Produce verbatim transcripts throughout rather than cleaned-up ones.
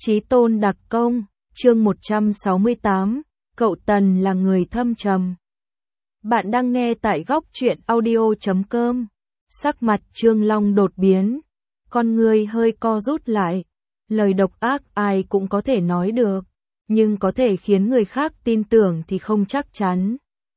Chí tôn đặc công, chương một trăm sáu mươi tám, cậu Tần là người thâm trầm. Bạn đang nghe tại góc truyện audio chấm com. Sắc mặt Trương Long đột biến, con người hơi co rút lại. Lời độc ác ai cũng có thể nói được, nhưng có thể khiến người khác tin tưởng thì không chắc chắn.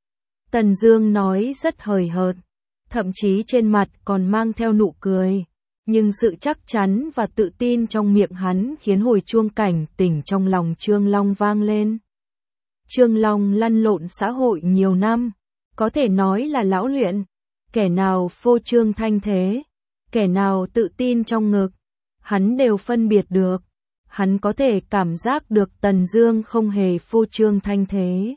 Tần Dương nói rất hời hợt, thậm chí trên mặt còn mang theo nụ cười. Nhưng sự chắc chắn và tự tin trong miệng hắn khiến hồi chuông cảnh tỉnh trong lòng Trương Long vang lên. Trương Long lăn lộn xã hội nhiều năm, có thể nói là lão luyện. Kẻ nào phô trương thanh thế, kẻ nào tự tin trong ngực, hắn đều phân biệt được. Hắn có thể cảm giác được Tần Dương không hề phô trương thanh thế.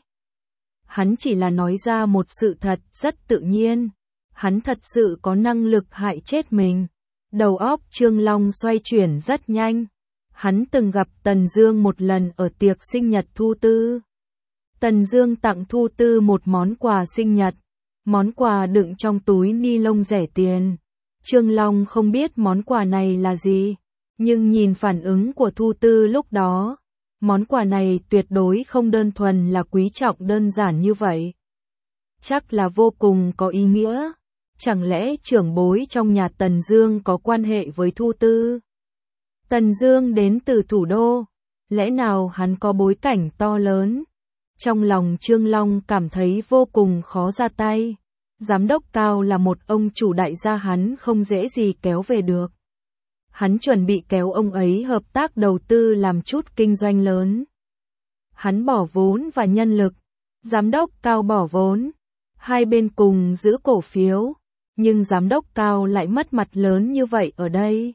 Hắn chỉ là nói ra một sự thật rất tự nhiên. Hắn thật sự có năng lực hại chết mình. Đầu óc Trương Long xoay chuyển rất nhanh. Hắn từng gặp Tần Dương một lần ở tiệc sinh nhật Thu Tư. Tần Dương tặng Thu Tư một món quà sinh nhật. Món quà đựng trong túi ni lông rẻ tiền. Trương Long không biết món quà này là gì, nhưng nhìn phản ứng của Thu Tư lúc đó, món quà này tuyệt đối không đơn thuần là quý trọng đơn giản như vậy. Chắc là vô cùng có ý nghĩa. Chẳng lẽ trưởng bối trong nhà Tần Dương có quan hệ với Thu Tư? Tần Dương đến từ thủ đô, lẽ nào hắn có bối cảnh to lớn? Trong lòng Trương Long cảm thấy vô cùng khó ra tay. Giám đốc Cao là một ông chủ đại gia, hắn không dễ gì kéo về được. Hắn chuẩn bị kéo ông ấy hợp tác đầu tư làm chút kinh doanh lớn. Hắn bỏ vốn và nhân lực, giám đốc Cao bỏ vốn, hai bên cùng giữ cổ phiếu, nhưng giám đốc Cao lại mất mặt lớn như vậy ở đây.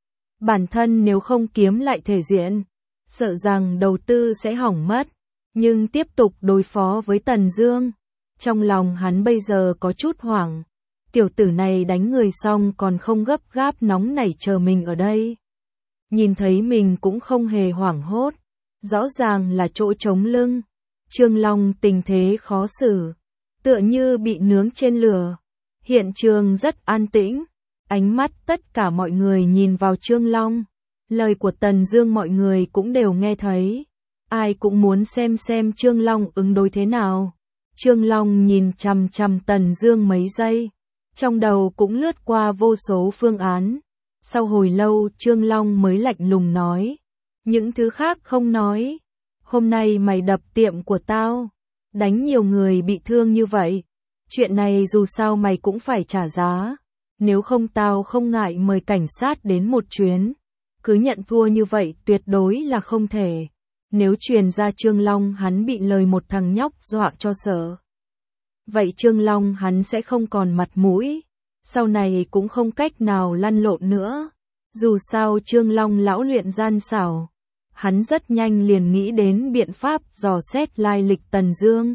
Bản thân nếu không kiếm lại thể diện, sợ rằng đầu tư sẽ hỏng mất, nhưng tiếp tục đối phó với Tần Dương. Trong lòng hắn bây giờ có chút hoảng, tiểu tử này đánh người xong còn không gấp gáp nóng nảy chờ mình ở đây. Nhìn thấy mình cũng không hề hoảng hốt, rõ ràng là chỗ trống lưng. Trương Long tình thế khó xử, tựa như bị nướng trên lửa. Hiện trường rất an tĩnh, ánh mắt tất cả mọi người nhìn vào Trương Long. Lời của Tần Dương mọi người cũng đều nghe thấy, ai cũng muốn xem xem Trương Long ứng đối thế nào. Trương Long nhìn chằm chằm Tần Dương mấy giây, trong đầu cũng lướt qua vô số phương án. Sau hồi lâu Trương Long mới lạnh lùng nói, những thứ khác không nói. Hôm nay mày đập tiệm của tao, đánh nhiều người bị thương như vậy. Chuyện này dù sao mày cũng phải trả giá, nếu không tao không ngại mời cảnh sát đến một chuyến. Cứ nhận thua như vậy tuyệt đối là không thể. Nếu truyền ra Trương Long hắn bị lời một thằng nhóc dọa cho sợ, vậy Trương Long hắn sẽ không còn mặt mũi, sau này cũng không cách nào lăn lộn nữa. Dù sao Trương Long lão luyện gian xảo, hắn rất nhanh liền nghĩ đến biện pháp dò xét lai lịch Tần Dương.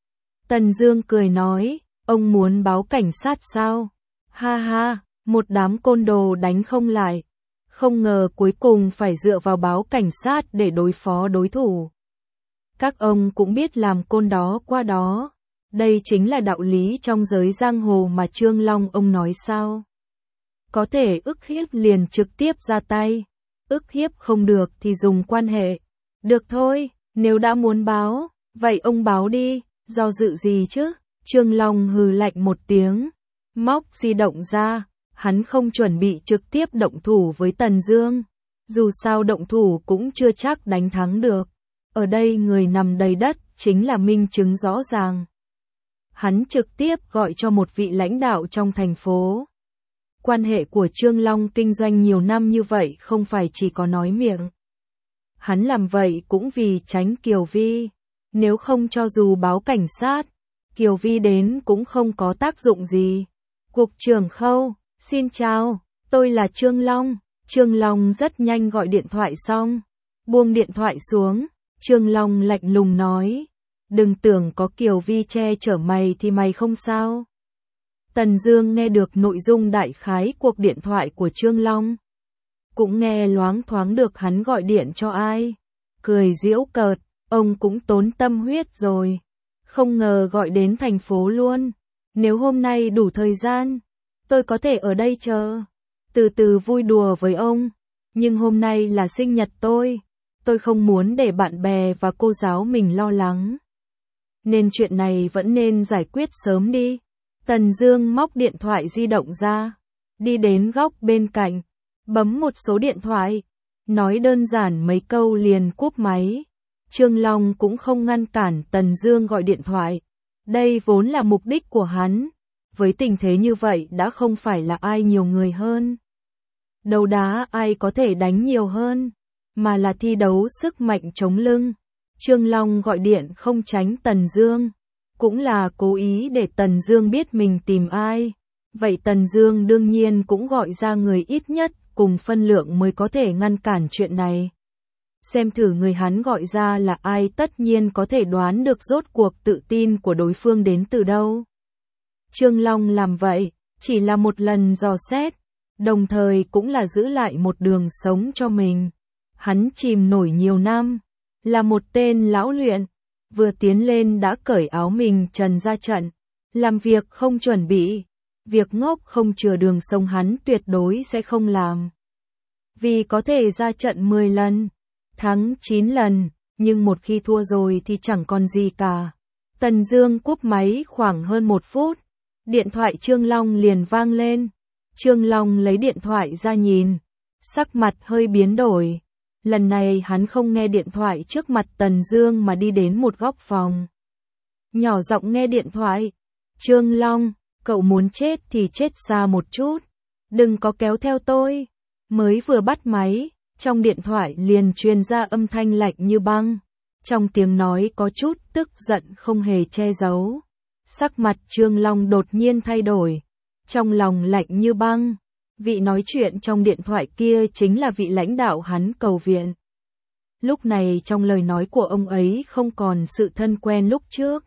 Tần Dương cười nói, ông muốn báo cảnh sát sao? Ha ha, một đám côn đồ đánh không lại. Không ngờ cuối cùng phải dựa vào báo cảnh sát để đối phó đối thủ. Các ông cũng biết làm côn đó qua đó. Đây chính là đạo lý trong giới giang hồ mà Trương Long ông nói sao? Có thể ức hiếp liền trực tiếp ra tay. Ức hiếp không được thì dùng quan hệ. Được thôi, nếu đã muốn báo, vậy ông báo đi, do dự gì chứ? Trương Long hừ lạnh một tiếng, móc di động ra. Hắn không chuẩn bị trực tiếp động thủ với Tần Dương. Dù sao động thủ cũng chưa chắc đánh thắng được. Ở đây người nằm đầy đất chính là minh chứng rõ ràng. Hắn trực tiếp gọi cho một vị lãnh đạo trong thành phố. Quan hệ của Trương Long kinh doanh nhiều năm như vậy không phải chỉ có nói miệng. Hắn làm vậy cũng vì tránh Kiều Vi. Nếu không cho dù báo cảnh sát, Kiều Vi đến cũng không có tác dụng gì. Cục trưởng Khâu, xin chào, tôi là Trương Long. Trương Long rất nhanh gọi điện thoại xong, buông điện thoại xuống. Trương Long lạnh lùng nói, đừng tưởng có Kiều Vi che chở mày thì mày không sao. Tần Dương nghe được nội dung đại khái cuộc điện thoại của Trương Long, cũng nghe loáng thoáng được hắn gọi điện cho ai. Cười giễu cợt, ông cũng tốn tâm huyết rồi, không ngờ gọi đến thành phố luôn. Nếu hôm nay đủ thời gian, tôi có thể ở đây chờ, từ từ vui đùa với ông. Nhưng hôm nay là sinh nhật tôi, tôi không muốn để bạn bè và cô giáo mình lo lắng. Nên chuyện này vẫn nên giải quyết sớm đi. Tần Dương móc điện thoại di động ra, đi đến góc bên cạnh, bấm một số điện thoại, nói đơn giản mấy câu liền cúp máy. Trương Long cũng không ngăn cản Tần Dương gọi điện thoại. Đây vốn là mục đích của hắn. Với tình thế như vậy đã không phải là ai nhiều người hơn. Đấu đá ai có thể đánh nhiều hơn, mà là thi đấu sức mạnh chống lưng. Trương Long gọi điện không tránh Tần Dương, cũng là cố ý để Tần Dương biết mình tìm ai. Vậy Tần Dương đương nhiên cũng gọi ra người ít nhất cùng phân lượng mới có thể ngăn cản chuyện này. Xem thử người hắn gọi ra là ai, tất nhiên có thể đoán được rốt cuộc tự tin của đối phương đến từ đâu. Trương Long làm vậy, chỉ là một lần dò xét, đồng thời cũng là giữ lại một đường sống cho mình. Hắn chìm nổi nhiều năm, là một tên lão luyện, vừa tiến lên đã cởi áo mình trần ra trận, làm việc không chuẩn bị, việc ngốc không chừa đường sống hắn tuyệt đối sẽ không làm. Vì có thể ra trận mười lần, thắng chín lần, nhưng một khi thua rồi thì chẳng còn gì cả. Tần Dương cúp máy khoảng hơn một phút, điện thoại Trương Long liền vang lên. Trương Long lấy điện thoại ra nhìn, sắc mặt hơi biến đổi. Lần này hắn không nghe điện thoại trước mặt Tần Dương mà đi đến một góc phòng. Nhỏ giọng nghe điện thoại. Trương Long, cậu muốn chết thì chết xa một chút. Đừng có kéo theo tôi. Mới vừa bắt máy, trong điện thoại liền truyền ra âm thanh lạnh như băng. Trong tiếng nói có chút tức giận không hề che giấu. Sắc mặt Trương Long đột nhiên thay đổi. Trong lòng lạnh như băng. Vị nói chuyện trong điện thoại kia chính là vị lãnh đạo hắn cầu viện. Lúc này trong lời nói của ông ấy không còn sự thân quen lúc trước.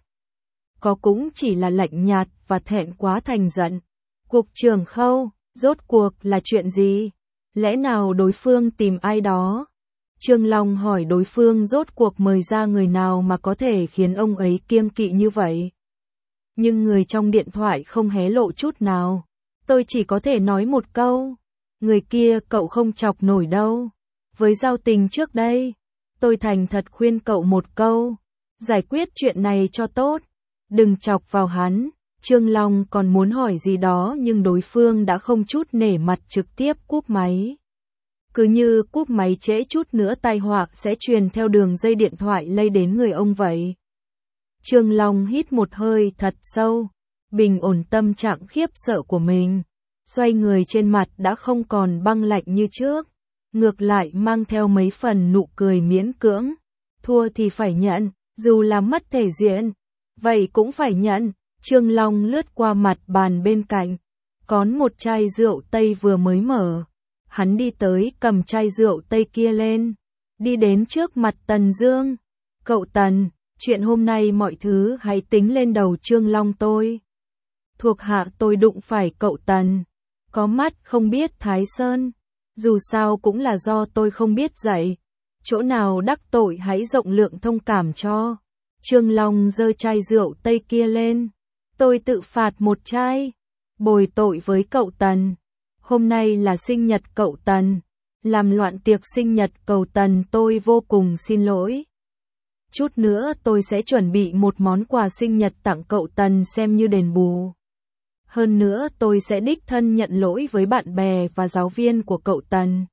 Có cũng chỉ là lạnh nhạt và thẹn quá thành giận. Cục trưởng Khâu, rốt cuộc là chuyện gì? Lẽ nào đối phương tìm ai đó? Trương Long hỏi đối phương rốt cuộc mời ra người nào mà có thể khiến ông ấy kiêng kỵ như vậy. Nhưng người trong điện thoại không hé lộ chút nào. Tôi chỉ có thể nói một câu. Người kia cậu không chọc nổi đâu. Với giao tình trước đây, tôi thành thật khuyên cậu một câu. Giải quyết chuyện này cho tốt. Đừng chọc vào hắn. Trương Long còn muốn hỏi gì đó nhưng đối phương đã không chút nể mặt trực tiếp cúp máy. Cứ như cúp máy trễ chút nữa tai họa sẽ truyền theo đường dây điện thoại lây đến người ông vậy. Trương Long hít một hơi thật sâu, bình ổn tâm trạng khiếp sợ của mình. Xoay người trên mặt đã không còn băng lạnh như trước, ngược lại mang theo mấy phần nụ cười miễn cưỡng. Thua thì phải nhận, dù là mất thể diện, vậy cũng phải nhận. Trương Long lướt qua mặt bàn bên cạnh, có một chai rượu Tây vừa mới mở. Hắn đi tới cầm chai rượu Tây kia lên, đi đến trước mặt Tần Dương. Cậu Tần, chuyện hôm nay mọi thứ hãy tính lên đầu Trương Long tôi. Thuộc hạ tôi đụng phải cậu Tần, có mắt không biết Thái Sơn, dù sao cũng là do tôi không biết dạy, chỗ nào đắc tội hãy rộng lượng thông cảm cho. Trương Long giơ chai rượu Tây kia lên, tôi tự phạt một chai, bồi tội với cậu Tần. Hôm nay là sinh nhật cậu Tần, làm loạn tiệc sinh nhật cậu Tần tôi vô cùng xin lỗi. Chút nữa tôi sẽ chuẩn bị một món quà sinh nhật tặng cậu Tần xem như đền bù. Hơn nữa tôi sẽ đích thân nhận lỗi với bạn bè và giáo viên của cậu Tần.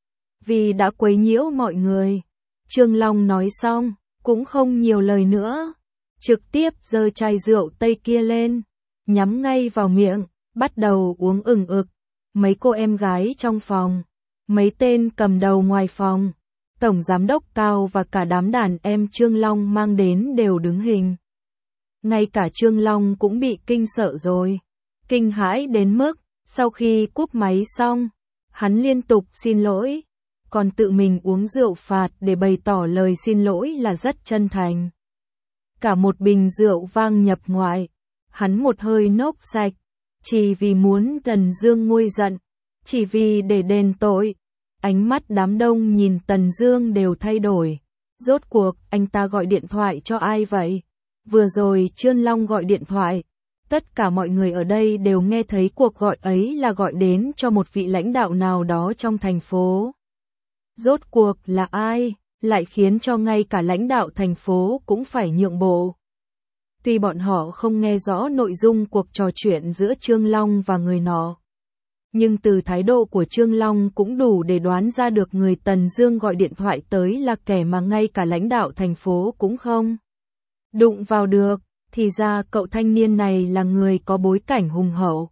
Vì đã quấy nhiễu mọi người. Trương Long nói xong, cũng không nhiều lời nữa. Trực tiếp giơ chai rượu Tây kia lên, nhắm ngay vào miệng, bắt đầu uống ừng ực. Mấy cô em gái trong phòng, mấy tên cầm đầu ngoài phòng, tổng giám đốc Cao và cả đám đàn em Trương Long mang đến đều đứng hình. Ngay cả Trương Long cũng bị kinh sợ rồi. Kinh hãi đến mức, sau khi cúp máy xong, hắn liên tục xin lỗi, còn tự mình uống rượu phạt để bày tỏ lời xin lỗi là rất chân thành. Cả một bình rượu vang nhập ngoại, hắn một hơi nốc sạch, chỉ vì muốn Tần Dương nguôi giận, chỉ vì để đền tội. Ánh mắt đám đông nhìn Tần Dương đều thay đổi. Rốt cuộc, anh ta gọi điện thoại cho ai vậy? Vừa rồi Trương Long gọi điện thoại. Tất cả mọi người ở đây đều nghe thấy cuộc gọi ấy là gọi đến cho một vị lãnh đạo nào đó trong thành phố. Rốt cuộc là ai? lại khiến cho ngay cả lãnh đạo thành phố cũng phải nhượng bộ. Tuy bọn họ không nghe rõ nội dung cuộc trò chuyện giữa Trương Long và người nọ, nhưng từ thái độ của Trương Long cũng đủ để đoán ra được người Tần Dương gọi điện thoại tới là kẻ mà ngay cả lãnh đạo thành phố cũng không đụng vào được. Thì ra cậu thanh niên này là người có bối cảnh hùng hậu.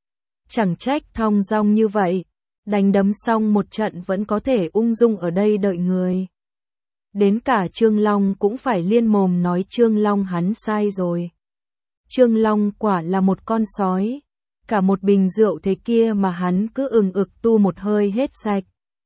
Chẳng trách thong dong như vậy, đánh đấm xong một trận vẫn có thể ung dung ở đây đợi người. Đến cả Trương Long cũng phải liên mồm nói Trương Long hắn sai rồi. Trương Long quả là một con sói. Cả một bình rượu thế kia mà hắn cứ ừng ực tu một hơi hết sạch.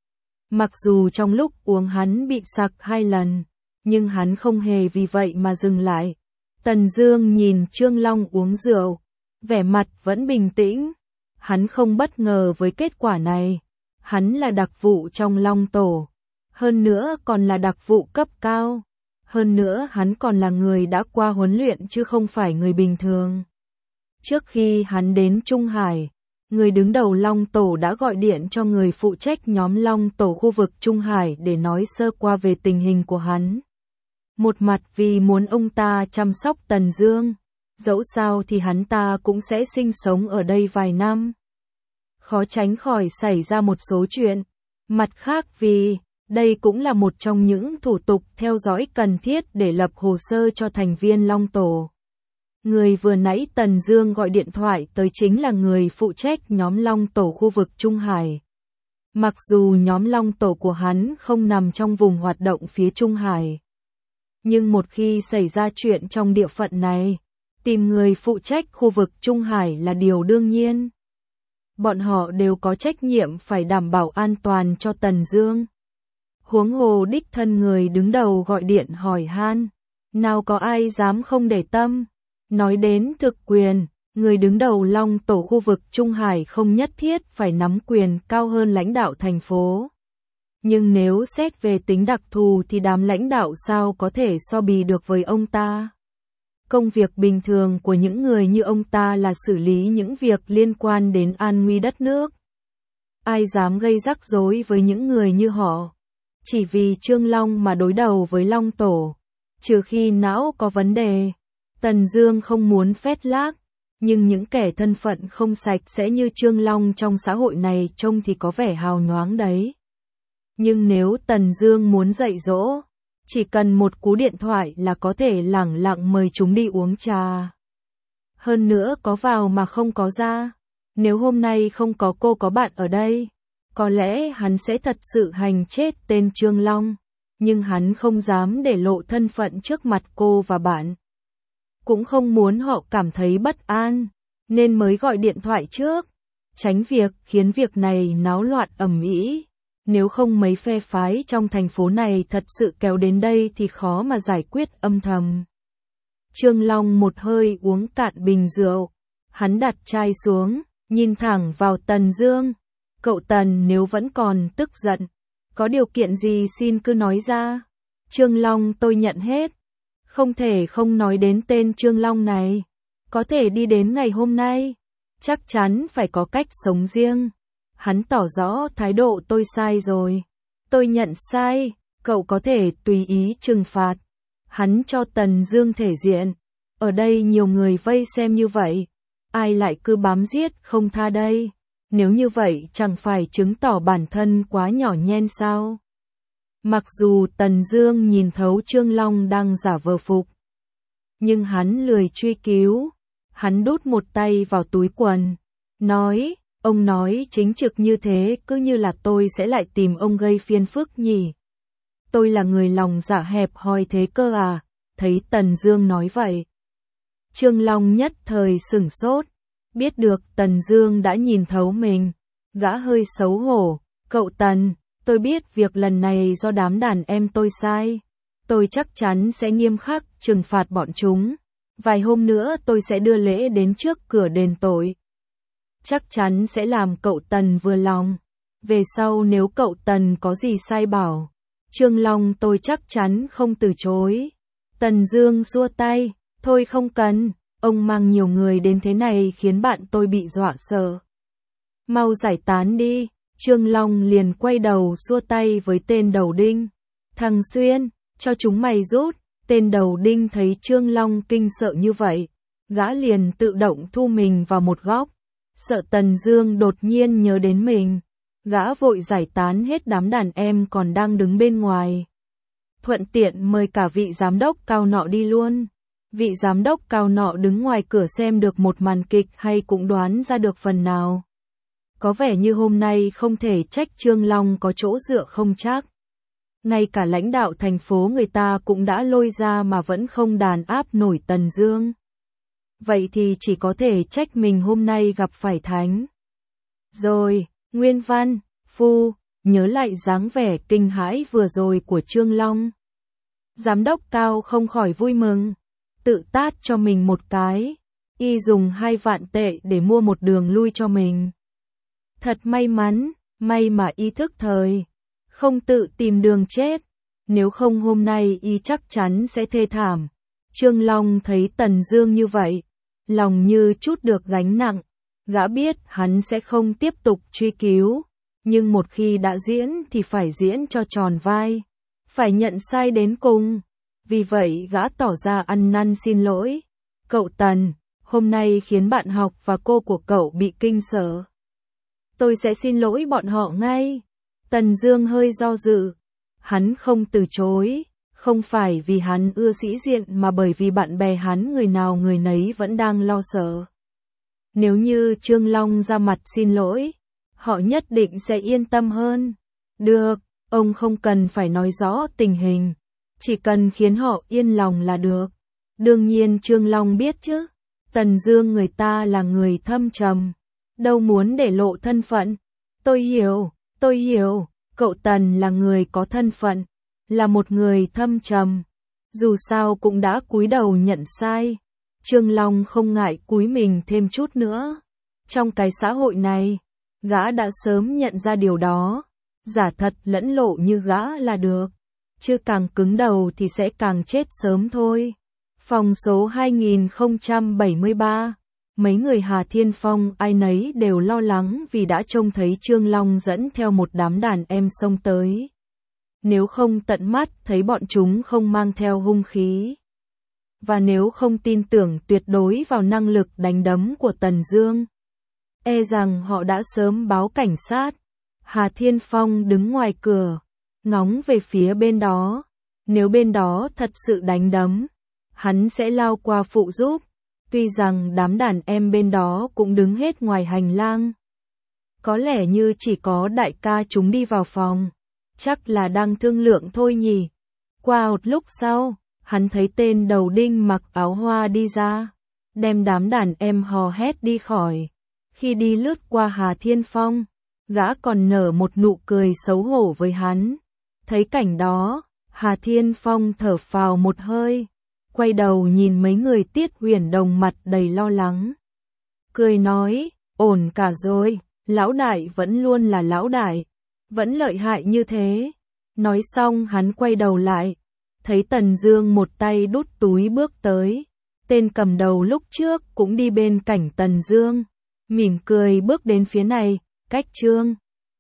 Mặc dù trong lúc uống hắn bị sặc hai lần, nhưng hắn không hề vì vậy mà dừng lại. Tần Dương nhìn Trương Long uống rượu, vẻ mặt vẫn bình tĩnh. Hắn không bất ngờ với kết quả này. Hắn là đặc vụ trong Long Tổ. Hơn nữa còn là đặc vụ cấp cao. Hơn nữa hắn còn là người đã qua huấn luyện chứ không phải người bình thường. Trước khi hắn đến Trung Hải, người đứng đầu Long Tổ đã gọi điện cho người phụ trách nhóm Long Tổ khu vực Trung Hải để nói sơ qua về tình hình của hắn. Một mặt vì muốn ông ta chăm sóc Tần Dương, dẫu sao thì hắn ta cũng sẽ sinh sống ở đây vài năm. Khó tránh khỏi xảy ra một số chuyện. Mặt khác vì, đây cũng là một trong những thủ tục theo dõi cần thiết để lập hồ sơ cho thành viên Long Tổ. Người vừa nãy Tần Dương gọi điện thoại tới chính là người phụ trách nhóm Long Tổ khu vực Trung Hải. Mặc dù nhóm Long Tổ của hắn không nằm trong vùng hoạt động phía Trung Hải, nhưng một khi xảy ra chuyện trong địa phận này, tìm người phụ trách khu vực Trung Hải là điều đương nhiên. Bọn họ đều có trách nhiệm phải đảm bảo an toàn cho Tần Dương. Huống hồ đích thân người đứng đầu gọi điện hỏi han, nào có ai dám không để tâm. Nói đến thực quyền, người đứng đầu Long Tổ khu vực Trung Hải không nhất thiết phải nắm quyền cao hơn lãnh đạo thành phố. Nhưng nếu xét về tính đặc thù thì đám lãnh đạo sao có thể so bì được với ông ta. Công việc bình thường của những người như ông ta là xử lý những việc liên quan đến an nguy đất nước. Ai dám gây rắc rối với những người như họ? Chỉ vì Trương Long mà đối đầu với Long Tổ, trừ khi não có vấn đề. Tần Dương không muốn phét lác, nhưng những kẻ thân phận không sạch sẽ như Trương Long trong xã hội này trông thì có vẻ hào nhoáng đấy. Nhưng nếu Tần Dương muốn dạy dỗ, chỉ cần một cú điện thoại là có thể lẳng lặng mời chúng đi uống trà. Hơn nữa có vào mà không có ra. Nếu hôm nay không có cô có bạn ở đây, có lẽ hắn sẽ thật sự hành chết tên Trương Long. Nhưng hắn không dám để lộ thân phận trước mặt cô và bạn. Cũng không muốn họ cảm thấy bất an, nên mới gọi điện thoại trước. Tránh việc khiến việc này náo loạn ầm ĩ. Nếu không mấy phe phái trong thành phố này thật sự kéo đến đây thì khó mà giải quyết âm thầm. Trương Long một hơi uống cạn bình rượu. Hắn đặt chai xuống, nhìn thẳng vào Tần Dương. Cậu Tần nếu vẫn còn tức giận, có điều kiện gì xin cứ nói ra. Trương Long tôi nhận hết. Không thể không nói đến tên Trương Long này. Có thể đi đến ngày hôm nay, chắc chắn phải có cách sống riêng. Hắn tỏ rõ thái độ tôi sai rồi. Tôi nhận sai, cậu có thể tùy ý trừng phạt. Hắn cho Tần Dương thể diện. Ở đây nhiều người vây xem như vậy. Ai lại cứ bám giết không tha đây? Nếu như vậy chẳng phải chứng tỏ bản thân quá nhỏ nhen sao? Mặc dù Tần Dương nhìn thấu Trương Long đang giả vờ phục, nhưng hắn lười truy cứu. Hắn đút một tay vào túi quần, nói, ông nói chính trực như thế cứ như là tôi sẽ lại tìm ông gây phiền phức nhỉ. Tôi là người lòng dạ hẹp hòi thế cơ à? Thấy Tần Dương nói vậy, Trương Long nhất thời sửng sốt, biết được Tần Dương đã nhìn thấu mình, gã hơi xấu hổ. Cậu Tần, tôi biết việc lần này do đám đàn em tôi sai. Tôi chắc chắn sẽ nghiêm khắc trừng phạt bọn chúng. Vài hôm nữa tôi sẽ đưa lễ đến trước cửa đền tội. Chắc chắn sẽ làm cậu Tần vừa lòng. Về sau nếu cậu Tần có gì sai bảo, Trương Long tôi chắc chắn không từ chối. Tần Dương xua tay, thôi không cần, ông mang nhiều người đến thế này khiến bạn tôi bị dọa sợ. Mau giải tán đi. Trương Long liền quay đầu xua tay với tên đầu đinh. Thằng Xuyên, cho chúng mày rút. Tên đầu đinh thấy Trương Long kinh sợ như vậy, gã liền tự động thu mình vào một góc. Sợ Tần Dương đột nhiên nhớ đến mình, gã vội giải tán hết đám đàn em còn đang đứng bên ngoài. Thuận tiện mời cả vị giám đốc cao nọ đi luôn. Vị giám đốc cao nọ đứng ngoài cửa xem được một màn kịch hay cũng đoán ra được phần nào. Có vẻ như hôm nay không thể trách Trương Long có chỗ dựa không chắc. Ngay cả lãnh đạo thành phố người ta cũng đã lôi ra mà vẫn không đàn áp nổi Tần Dương. Vậy thì chỉ có thể trách mình hôm nay gặp phải thánh. Rồi, Nguyên Văn, Phu, nhớ lại dáng vẻ kinh hãi vừa rồi của Trương Long. Giám đốc cao không khỏi vui mừng, tự tát cho mình một cái, y dùng hai vạn tệ để mua một đường lui cho mình. Thật may mắn, may mà y thức thời, không tự tìm đường chết, nếu không hôm nay y chắc chắn sẽ thê thảm. Trương Long thấy Tần Dương như vậy, lòng như chút được gánh nặng, gã biết hắn sẽ không tiếp tục truy cứu, nhưng một khi đã diễn thì phải diễn cho tròn vai, phải nhận sai đến cùng. Vì vậy gã tỏ ra ăn năn xin lỗi. Cậu Tần, hôm nay khiến bạn học và cô của cậu bị kinh sợ. Tôi sẽ xin lỗi bọn họ ngay. Tần Dương hơi do dự. Hắn không từ chối, không phải vì hắn ưa sĩ diện mà bởi vì bạn bè hắn người nào người nấy vẫn đang lo sợ. Nếu như Trương Long ra mặt xin lỗi, họ nhất định sẽ yên tâm hơn. Được, ông không cần phải nói rõ tình hình, chỉ cần khiến họ yên lòng là được. Đương nhiên Trương Long biết chứ, Tần Dương người ta là người thâm trầm, đâu muốn để lộ thân phận. Tôi hiểu, tôi hiểu, cậu Tần là người có thân phận, là một người thâm trầm, dù sao cũng đã cúi đầu nhận sai. Trương Long không ngại cúi mình thêm chút nữa. Trong cái xã hội này, gã đã sớm nhận ra điều đó, giả thật lẫn lộ như gã là được, chứ càng cứng đầu thì sẽ càng chết sớm thôi. Phòng số hai nghìn không trăm bảy mươi ba, mấy người Hà Thiên Phong ai nấy đều lo lắng vì đã trông thấy Trương Long dẫn theo một đám đàn em xông tới. Nếu không tận mắt thấy bọn chúng không mang theo hung khí, và nếu không tin tưởng tuyệt đối vào năng lực đánh đấm của Tần Dương, e rằng họ đã sớm báo cảnh sát. Hà Thiên Phong đứng ngoài cửa, ngóng về phía bên đó. Nếu bên đó thật sự đánh đấm, hắn sẽ lao qua phụ giúp. Tuy rằng đám đàn em bên đó cũng đứng hết ngoài hành lang. Có lẽ như chỉ có đại ca chúng đi vào phòng, chắc là đang thương lượng thôi nhỉ. Qua một lúc sau, hắn thấy tên đầu đinh mặc áo hoa đi ra, đem đám đàn em hò hét đi khỏi. Khi đi lướt qua Hà Thiên Phong, gã còn nở một nụ cười xấu hổ với hắn. Thấy cảnh đó, Hà Thiên Phong thở phào một hơi, quay đầu nhìn mấy người Tiết Huyền Đồng mặt đầy lo lắng. Cười nói, ổn cả rồi, lão đại vẫn luôn là lão đại, vẫn lợi hại như thế. Nói xong hắn quay đầu lại, thấy Tần Dương một tay đút túi bước tới. Tên cầm đầu lúc trước cũng đi bên cạnh Tần Dương, mỉm cười bước đến phía này, cách Trương